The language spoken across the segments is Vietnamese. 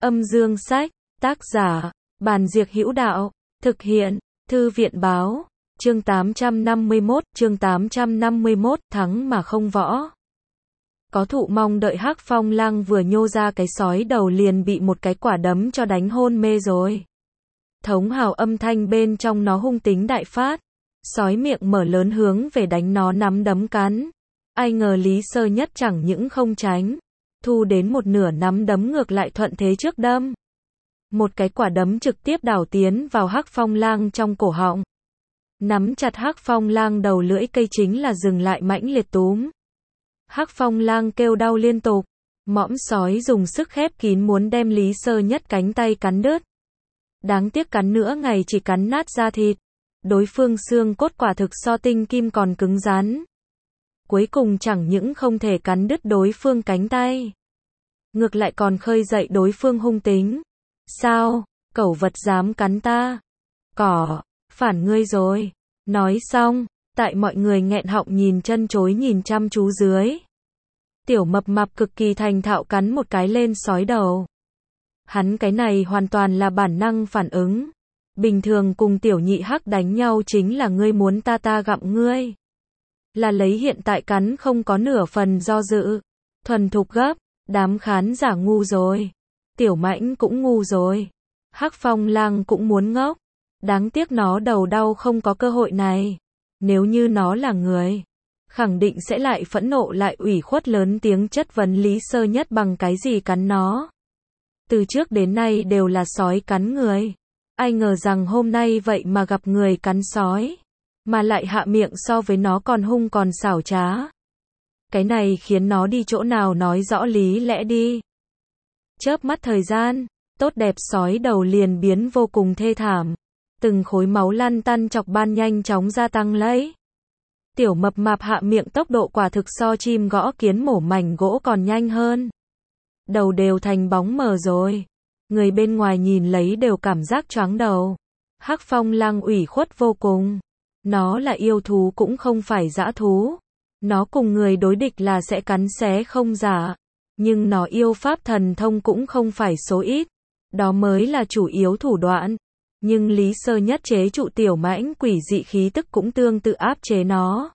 Âm dương sách, tác giả, Bàn Diệc Hữu Đạo, thực hiện, Thư viện Báo, chương 851, thắng mà không võ. Có thụ mong đợi Hắc Phong Lăng vừa nhô ra cái sói đầu liền bị một cái quả đấm cho đánh hôn mê rồi. Thống hào âm thanh bên trong nó hung tính đại phát, sói miệng mở lớn hướng về đánh nó nắm đấm cắn. Ai ngờ Lý Sơ Nhất chẳng những không tránh, thu đến một nửa nắm đấm ngược lại thuận thế trước đâm. Một cái quả đấm trực tiếp đảo tiến vào Hắc Phong Lang trong cổ họng. Nắm chặt Hắc Phong Lang đầu lưỡi cây chính là dừng lại mãnh liệt túm. Hắc Phong Lang kêu đau liên tục, mõm sói dùng sức khép kín muốn đem Lý Sơ Nhất cánh tay cắn đứt. Đáng tiếc cắn nữa ngày chỉ cắn nát da thịt, đối phương xương cốt quả thực so tinh kim còn cứng rắn. Cuối cùng chẳng những không thể cắn đứt đối phương cánh tay, ngược lại còn khơi dậy đối phương hung tính. Sao, cẩu vật dám cắn ta? Cỏ, phản ngươi rồi. Nói xong, tại mọi người nghẹn họng nhìn chân chối nhìn chăm chú dưới. Tiểu mập mạp cực kỳ thành thạo cắn một cái lên sói đầu. Hắn cái này hoàn toàn là bản năng phản ứng. Bình thường cùng tiểu nhị Hắc đánh nhau chính là ngươi muốn ta gặm ngươi. Là lấy hiện tại cắn không có nửa phần do dự. Thuần thục gấp, đám khán giả ngu rồi. Tiểu Mãnh cũng ngu rồi. Hắc Phong Lang cũng muốn ngốc. Đáng tiếc nó đầu đau không có cơ hội này. Nếu như nó là người, khẳng định sẽ lại phẫn nộ lại ủy khuất lớn tiếng chất vấn Lý Sơ Nhất bằng cái gì cắn nó. Từ trước đến nay đều là sói cắn người. Ai ngờ rằng hôm nay vậy mà gặp người cắn sói. Mà lại hạ miệng so với nó còn hung còn xảo trá. Cái này khiến nó đi chỗ nào nói rõ lý lẽ đi. Chớp mắt thời gian, tốt đẹp sói đầu liền biến vô cùng thê thảm. Từng khối máu lăn tăn chọc ban nhanh chóng gia tăng lấy. Tiểu mập mạp hạ miệng tốc độ quả thực so chim gõ kiến mổ mảnh gỗ còn nhanh hơn. Đầu đều thành bóng mờ rồi. Người bên ngoài nhìn lấy đều cảm giác choáng đầu. Hắc Phong Lang ủy khuất vô cùng. Nó là yêu thú cũng không phải dã thú. Nó cùng người đối địch là sẽ cắn xé không giả. Nhưng nó yêu pháp thần thông cũng không phải số ít. Đó mới là chủ yếu thủ đoạn. Nhưng Lý Sơ Nhất chế trụ tiểu mãnh quỷ dị khí tức cũng tương tự áp chế nó.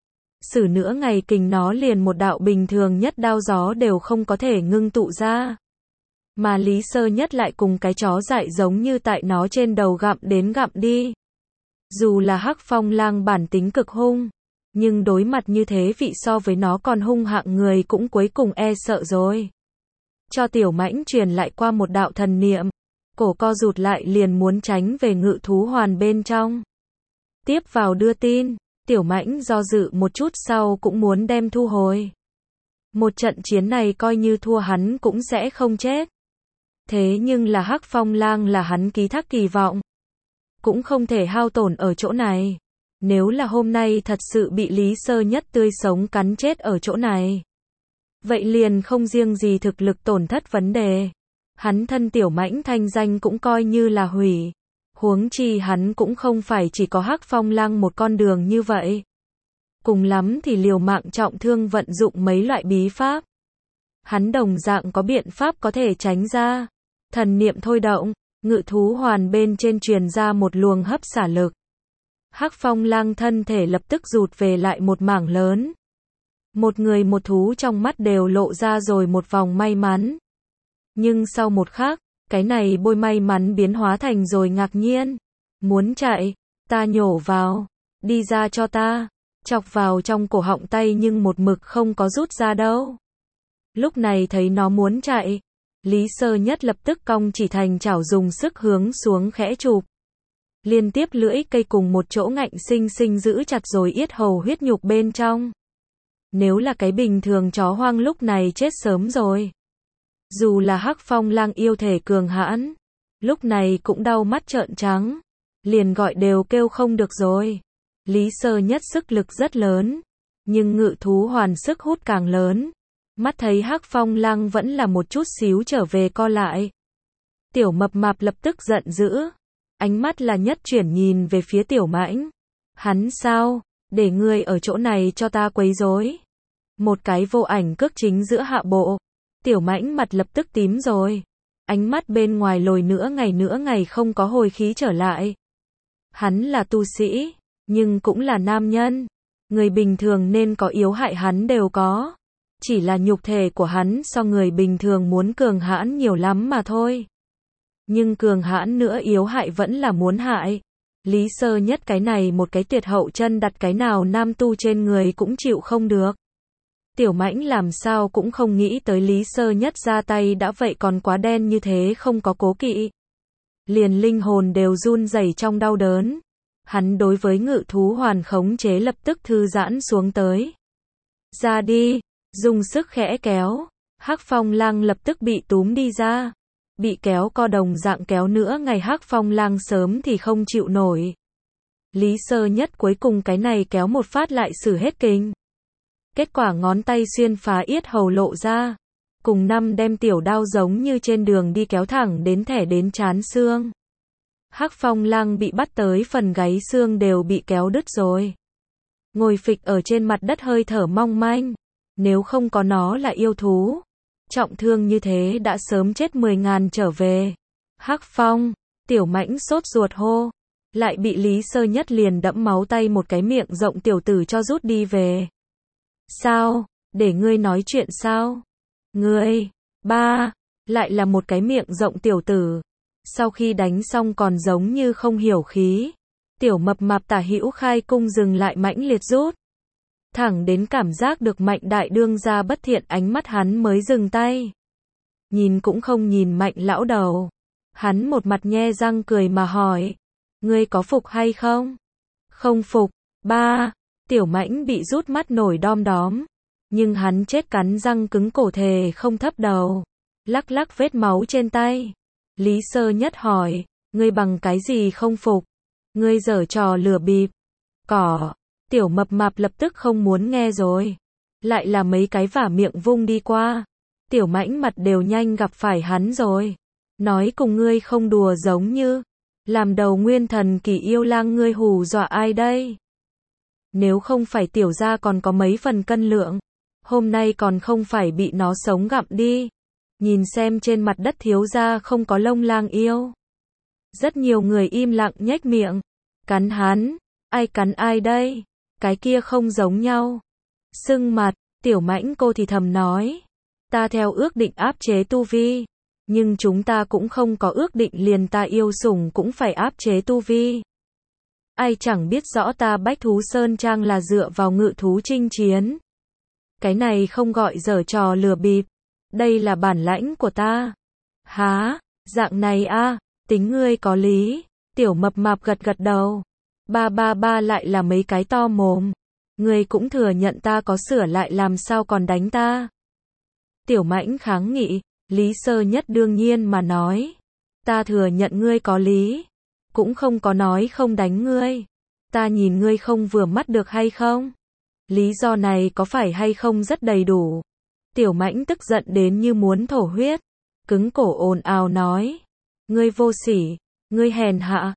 Sử nữa ngày kình nó liền một đạo bình thường nhất đao gió đều không có thể ngưng tụ ra. Mà Lý Sơ Nhất lại cùng cái chó dại giống như tại nó trên đầu gặm đến gặm đi. Dù là Hắc Phong Lang bản tính cực hung, nhưng đối mặt như thế vị so với nó còn hung hạng người cũng cuối cùng e sợ rồi. Cho tiểu mãnh truyền lại qua một đạo thần niệm. Cổ co rụt lại liền muốn tránh về ngự thú hoàn bên trong. Tiếp vào đưa tin, tiểu mãnh do dự một chút sau cũng muốn đem thu hồi. Một trận chiến này coi như thua hắn cũng sẽ không chết. Thế nhưng là Hắc Phong Lang là hắn ký thác kỳ vọng. Cũng không thể hao tổn ở chỗ này. Nếu là hôm nay thật sự bị Lý Sơ Nhất tươi sống cắn chết ở chỗ này. Vậy liền không riêng gì thực lực tổn thất vấn đề. Hắn thân tiểu mãnh thanh danh cũng coi như là hủy. Huống chi hắn cũng không phải chỉ có Hắc Phong Lang một con đường như vậy. Cùng lắm thì liều mạng trọng thương vận dụng mấy loại bí pháp. Hắn đồng dạng có biện pháp có thể tránh ra. Thần niệm thôi động, ngự thú hoàn bên trên truyền ra một luồng hấp xả lực. Hắc Phong Lang thân thể lập tức rụt về lại một mảng lớn. Một người một thú trong mắt đều lộ ra rồi một vòng may mắn. Nhưng sau một khắc, cái này bôi may mắn biến hóa thành rồi ngạc nhiên. Muốn chạy, ta nhổ vào, đi ra cho ta, chọc vào trong cổ họng tay nhưng một mực không có rút ra đâu. Lúc này thấy nó muốn chạy, Lý Sơ Nhất lập tức cong chỉ thành chảo dùng sức hướng xuống khẽ chụp. Liên tiếp lưỡi cây cùng một chỗ ngạnh sinh sinh giữ chặt rồi yết hầu huyết nhục bên trong. Nếu là cái bình thường chó hoang lúc này chết sớm rồi. Dù là Hắc Phong Lang yêu thể cường hãn, lúc này cũng đau mắt trợn trắng, liền gọi đều kêu không được rồi. Lý Sơ Nhất sức lực rất lớn, nhưng ngự thú hoàn sức hút càng lớn. Mắt thấy Hắc Phong Lang vẫn là một chút xíu trở về co lại. Tiểu mập mạp lập tức giận dữ, ánh mắt là nhất chuyển nhìn về phía tiểu mãnh. Hắn sao, để ngươi ở chỗ này cho ta quấy rối. Một cái vô ảnh cước chính giữa hạ bộ. Tiểu mãnh mặt lập tức tím rồi. ánh mắt bên ngoài lồi nữa ngày không có hồi khí trở lại. Hắn là tu sĩ, nhưng cũng là nam nhân. Người bình thường nên có yếu hại hắn đều có. Chỉ là nhục thể của hắn so người bình thường muốn cường hãn nhiều lắm mà thôi. Nhưng cường hãn nữa yếu hại vẫn là muốn hại. Lý Sơ Nhất cái này một cái tuyệt hậu chân đặt cái nào nam tu trên người cũng chịu không được. Tiểu Mãnh làm sao cũng không nghĩ tới Lý Sơ Nhất ra tay đã vậy còn quá đen như thế không có cố kỵ. Liền linh hồn đều run rẩy trong đau đớn. Hắn đối với ngự thú hoàn khống chế lập tức thư giãn xuống tới. Ra đi, dùng sức khẽ kéo. Hắc Phong Lang lập tức bị túm đi ra. Bị kéo co đồng dạng kéo nữa ngày Hắc Phong Lang sớm thì không chịu nổi. Lý Sơ Nhất cuối cùng cái này kéo một phát lại sử hết kinh. Kết quả ngón tay xuyên phá yết hầu lộ ra. Cùng năm đem tiểu đao giống như trên đường đi kéo thẳng đến thẻ đến trán xương. Hắc Phong Lang bị bắt tới phần gáy xương đều bị kéo đứt rồi. Ngồi phịch ở trên mặt đất hơi thở mong manh. Nếu không có nó là yêu thú. Trọng thương như thế đã sớm chết 10.000 trở về. Hắc Phong, Tiểu Mãnh sốt ruột hô. Lại bị Lý Sơ Nhất liền đẫm máu tay một cái miệng rộng tiểu tử cho rút đi về. Sao, để ngươi nói chuyện sao? Ngươi, ba, lại là một cái miệng rộng tiểu tử. Sau khi đánh xong còn giống như không hiểu khí. Tiểu mập mạp Tả Hữu Khai cung dừng lại mãnh liệt rút. Thẳng đến cảm giác được Mạnh đại đương gia bất thiện ánh mắt hắn mới dừng tay. Nhìn cũng không nhìn Mạnh lão đầu. Hắn một mặt nhe răng cười mà hỏi. Ngươi có phục hay không? Không phục, ba. Tiểu Mãnh bị rút mắt nổi đom đóm. Nhưng hắn chết cắn răng cứng cổ thề không thấp đầu. Lắc lắc vết máu trên tay. Lý Sơ Nhất hỏi. Ngươi bằng cái gì không phục? Ngươi giở trò lừa bịp. Cỏ. Tiểu mập mạp lập tức không muốn nghe rồi. Lại là mấy cái vả miệng vung đi qua. Tiểu Mãnh mặt đều nhanh gặp phải hắn rồi. Nói cùng ngươi không đùa giống như. Làm đầu nguyên thần kỳ yêu lang ngươi hù dọa ai đây? Nếu không phải tiểu gia còn có mấy phần cân lượng. Hôm nay còn không phải bị nó sống gặm đi. Nhìn xem trên mặt đất thiếu gia không có lông lang yêu. Rất nhiều người im lặng nhếch miệng. Cắn hắn. Ai cắn ai đây? Cái kia không giống nhau. Sưng mặt, Tiểu Mãnh cô thì thầm nói. Ta theo ước định áp chế tu vi. Nhưng chúng ta cũng không có ước định liền ta yêu sủng cũng phải áp chế tu vi. Ai chẳng biết rõ ta Bách Thú Sơn Trang là dựa vào ngự thú chinh chiến. Cái này không gọi giở trò lừa bịp. Đây là bản lãnh của ta. Há, dạng này a, tính ngươi có lý. Tiểu mập mạp gật gật đầu. Ba lại là mấy cái to mồm. Ngươi cũng thừa nhận ta có sửa lại làm sao còn đánh ta. Tiểu Mãnh kháng nghị. Lý Sơ Nhất đương nhiên mà nói. Ta thừa nhận ngươi có lý. Cũng không có nói không đánh ngươi. Ta nhìn ngươi không vừa mắt được hay không? Lý do này có phải hay không rất đầy đủ. Tiểu Mãnh tức giận đến như muốn thổ huyết. Cứng cổ ồn ào nói. Ngươi vô sỉ. Ngươi hèn hạ.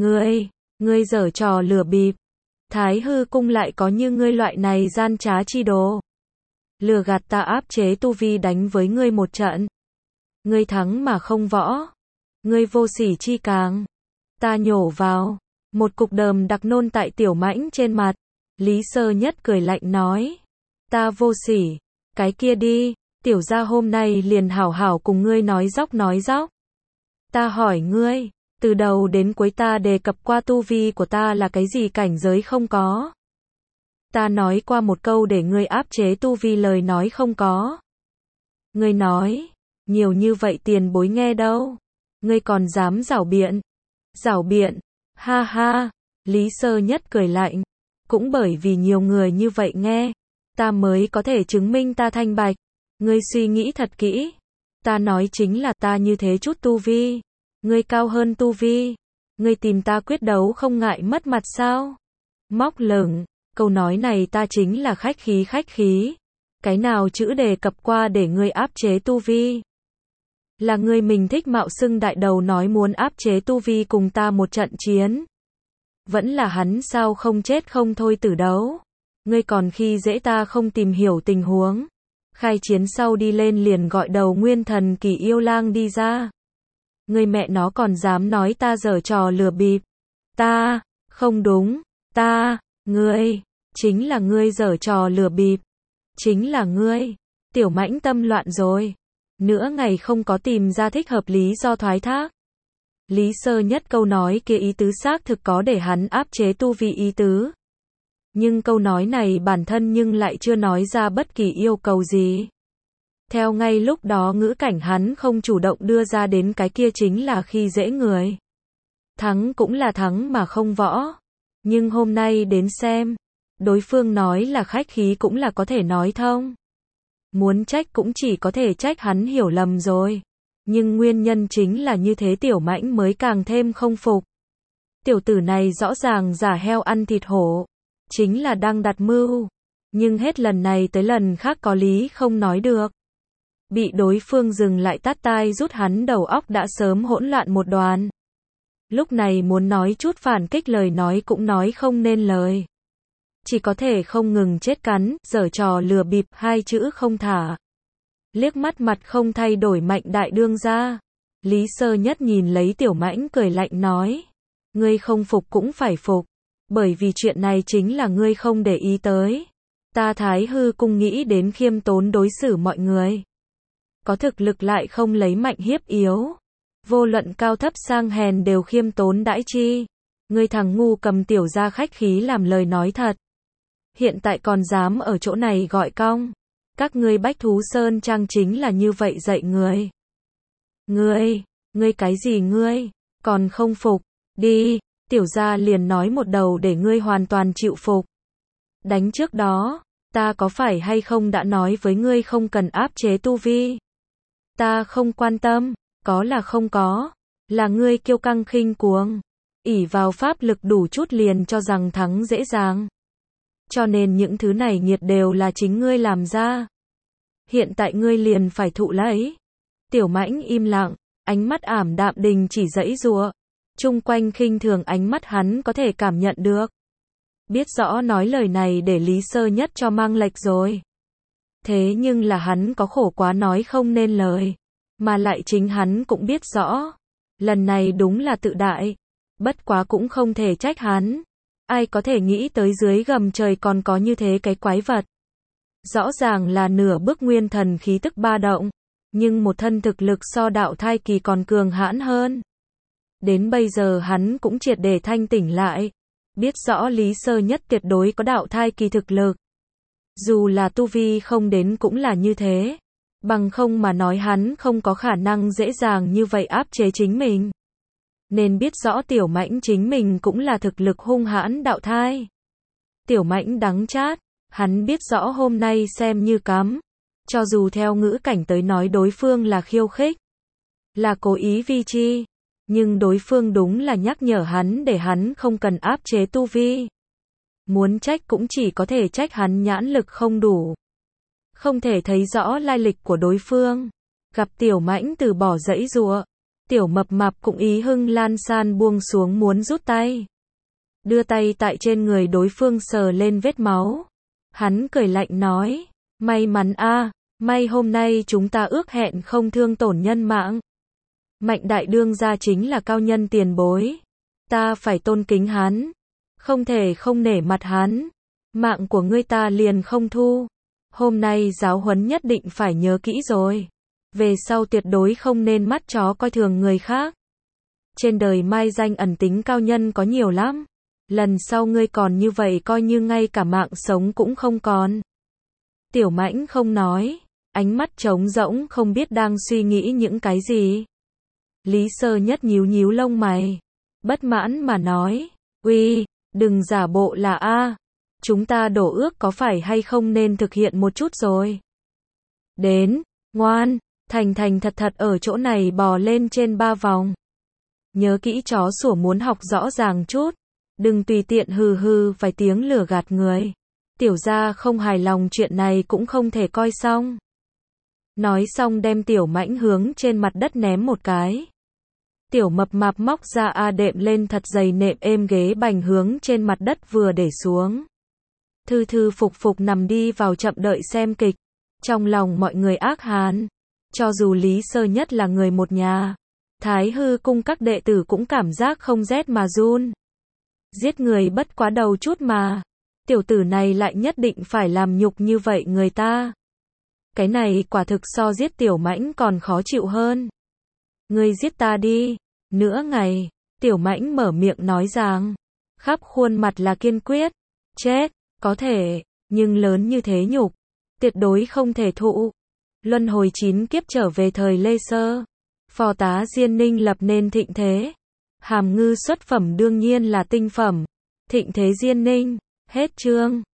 Ngươi giở trò lừa bịp. Thái hư cung lại có như ngươi loại này gian trá chi đồ. Lừa gạt ta áp chế tu vi đánh với ngươi một trận. Ngươi thắng mà không võ. Ngươi vô sỉ chi càng. Ta nhổ vào. Một cục đờm đặc nôn tại Tiểu Mãnh trên mặt. Lý Sơ Nhất cười lạnh nói. Ta vô sỉ. Cái kia đi. Tiểu gia hôm nay liền hảo hảo cùng ngươi nói dóc. Ta hỏi ngươi. Từ đầu đến cuối ta đề cập qua tu vi của ta là cái gì cảnh giới không có. Ta nói qua một câu để ngươi áp chế tu vi lời nói không có. Ngươi nói. Nhiều như vậy tiền bối nghe đâu. Ngươi còn dám giảo biện. Giảo biện. Ha ha. Lý Sơ Nhất cười lạnh. Cũng bởi vì nhiều người như vậy nghe. Ta mới có thể chứng minh ta thanh bạch. Ngươi suy nghĩ thật kỹ. Ta nói chính là ta như thế chút tu vi. Ngươi cao hơn tu vi. Ngươi tìm ta quyết đấu không ngại mất mặt sao? Móc lửng. Câu nói này ta chính là khách khí. Cái nào chữ đề cập qua để ngươi áp chế tu vi? Là ngươi mình thích mạo xưng đại đầu nói muốn áp chế tu vi cùng ta một trận chiến. Vẫn là hắn sao không chết không thôi tử đấu. Ngươi còn khi dễ ta không tìm hiểu tình huống. Khai chiến sau đi lên liền gọi đầu nguyên thần kỳ yêu lang đi ra. Ngươi mẹ nó còn dám nói ta giở trò lừa bịp. Ta, không đúng, ngươi, chính là ngươi giở trò lừa bịp. Chính là ngươi. Tiểu Mãnh tâm loạn rồi. Nửa ngày không có tìm ra thích hợp lý do thoái thác. Lý Sơ Nhất câu nói kia ý tứ xác thực có để hắn áp chế tu vi ý tứ. Nhưng câu nói này bản thân nhưng lại chưa nói ra bất kỳ yêu cầu gì. Theo ngay lúc đó ngữ cảnh hắn không chủ động đưa ra đến cái kia chính là khi dễ người. Thắng cũng là thắng mà không võ. Nhưng hôm nay đến xem, đối phương nói là khách khí cũng là có thể nói thông. Muốn trách cũng chỉ có thể trách hắn hiểu lầm rồi. Nhưng nguyên nhân chính là như thế Tiểu Mãnh mới càng thêm không phục. Tiểu tử này rõ ràng giả heo ăn thịt hổ. Chính là đang đặt mưu. Nhưng hết lần này tới lần khác có lý không nói được. Bị đối phương dừng lại tát tai rút hắn đầu óc đã sớm hỗn loạn một đoàn. Lúc này muốn nói chút phản kích lời nói cũng nói không nên lời. Chỉ có thể không ngừng chết cắn, giở trò lừa bịp, hai chữ không thả. Liếc mắt mặt không thay đổi Mạnh đại đương ra. Lý Sơ Nhất nhìn lấy Tiểu Mãnh cười lạnh nói. Ngươi không phục cũng phải phục. Bởi vì chuyện này chính là ngươi không để ý tới. Ta Thái Hư Cung nghĩ đến khiêm tốn đối xử mọi người. Có thực lực lại không lấy mạnh hiếp yếu. Vô luận cao thấp sang hèn đều khiêm tốn đãi chi. Ngươi thằng ngu cầm tiểu gia khách khí làm lời nói thật. Hiện tại còn dám ở chỗ này gọi cong. Các ngươi Bách Thú Sơn Trang chính là như vậy dạy người. Ngươi cái gì ngươi? Còn không phục? Đi, tiểu gia liền nói một đầu để ngươi hoàn toàn chịu phục. Đánh trước đó, ta có phải hay không đã nói với ngươi không cần áp chế tu vi? Ta không quan tâm, có là không có, là ngươi kiêu căng khinh cuồng, ỷ vào pháp lực đủ chút liền cho rằng thắng dễ dàng. Cho nên những thứ này nghiệt đều là chính ngươi làm ra. Hiện tại ngươi liền phải thụ lấy. Tiểu Mãnh im lặng, ánh mắt ảm đạm đình chỉ giãy giụa. Chung quanh khinh thường ánh mắt hắn có thể cảm nhận được. Biết rõ nói lời này để Lý Sơ Nhất cho mang lệch rồi. Thế nhưng là hắn có khổ quá nói không nên lời. Mà lại chính hắn cũng biết rõ. Lần này đúng là tự đại. Bất quá cũng không thể trách hắn. Ai có thể nghĩ tới dưới gầm trời còn có như thế cái quái vật. Rõ ràng là nửa bước nguyên thần khí tức ba động. Nhưng một thân thực lực so đạo thai kỳ còn cường hãn hơn. Đến bây giờ hắn cũng triệt để thanh tỉnh lại. Biết rõ Lý Sơ Nhất tuyệt đối có đạo thai kỳ thực lực. Dù là tu vi không đến cũng là như thế. Bằng không mà nói hắn không có khả năng dễ dàng như vậy áp chế chính mình. Nên biết rõ Tiểu Mãnh chính mình cũng là thực lực hung hãn đạo thai. Tiểu Mãnh đắng chát, hắn biết rõ hôm nay xem như cắm. Cho dù theo ngữ cảnh tới nói đối phương là khiêu khích, là cố ý vi chi. Nhưng đối phương đúng là nhắc nhở hắn để hắn không cần áp chế tu vi. Muốn trách cũng chỉ có thể trách hắn nhãn lực không đủ. Không thể thấy rõ lai lịch của đối phương. Gặp Tiểu Mãnh từ bỏ giãy giụa. Tiểu Mập Mạp cũng ý hưng lan san buông xuống muốn rút tay. Đưa tay tại trên người đối phương sờ lên vết máu. Hắn cười lạnh nói. May mắn a, may hôm nay chúng ta ước hẹn không thương tổn nhân mạng. Mạnh đại đương gia chính là cao nhân tiền bối. Ta phải tôn kính hắn. Không thể không nể mặt hắn. Mạng của ngươi ta liền không thu. Hôm nay giáo huấn nhất định phải nhớ kỹ rồi. Về sau tuyệt đối không nên mắt chó coi thường người khác. Trên đời mai danh ẩn tính cao nhân có nhiều lắm. Lần sau ngươi còn như vậy coi như ngay cả mạng sống cũng không còn. Tiểu Mãnh không nói. Ánh mắt trống rỗng không biết đang suy nghĩ những cái gì. Lý Sơ Nhất nhíu nhíu lông mày. Bất mãn mà nói. Uy, đừng giả bộ là a. Chúng ta đổ ước có phải hay không nên thực hiện một chút rồi. Đến, ngoan, thành thành thật thật ở chỗ này bò lên trên 3 vòng. Nhớ kỹ chó sủa muốn học rõ ràng chút. Đừng tùy tiện hừ hừ vài tiếng lừa gạt người. Tiểu gia không hài lòng chuyện này cũng không thể coi xong. Nói xong đem Tiểu Mãnh hướng trên mặt đất ném một cái. Tiểu Mập Mạp móc ra đệm lên thật dày nệm êm ghế bành hướng trên mặt đất vừa để xuống. Thư thư phục phục nằm đi vào chậm đợi xem kịch. Trong lòng mọi người ác hán. Cho dù Lý Sơ Nhất là người một nhà. Thái hư cung các đệ tử cũng cảm giác không rét mà run. Giết người bất quá đầu chút mà. Tiểu tử này lại nhất định phải làm nhục như vậy người ta. Cái này quả thực so giết tiểu mãnh còn khó chịu hơn. Ngươi giết ta đi. Nửa ngày, tiểu mãnh mở miệng nói rằng, khắp khuôn mặt là kiên quyết. Chết, có thể, nhưng lớn như thế nhục, tuyệt đối không thể thụ. Luân hồi 9 kiếp trở về thời Lê Sơ. Phò tá Diên Ninh lập nên thịnh thế. Hàm ngư xuất phẩm đương nhiên là tinh phẩm. Thịnh thế Diên Ninh. Hết chương.